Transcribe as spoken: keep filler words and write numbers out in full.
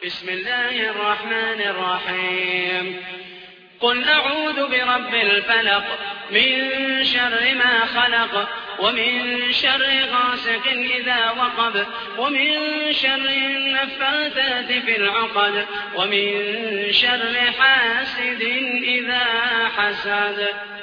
بسم الله الرحمن الرحيم قل أعوذ برب الفلق من شر ما خلق ومن شر غاسق إذا وقب ومن شر النفاثات في العقد ومن شر حاسد إذا حسد.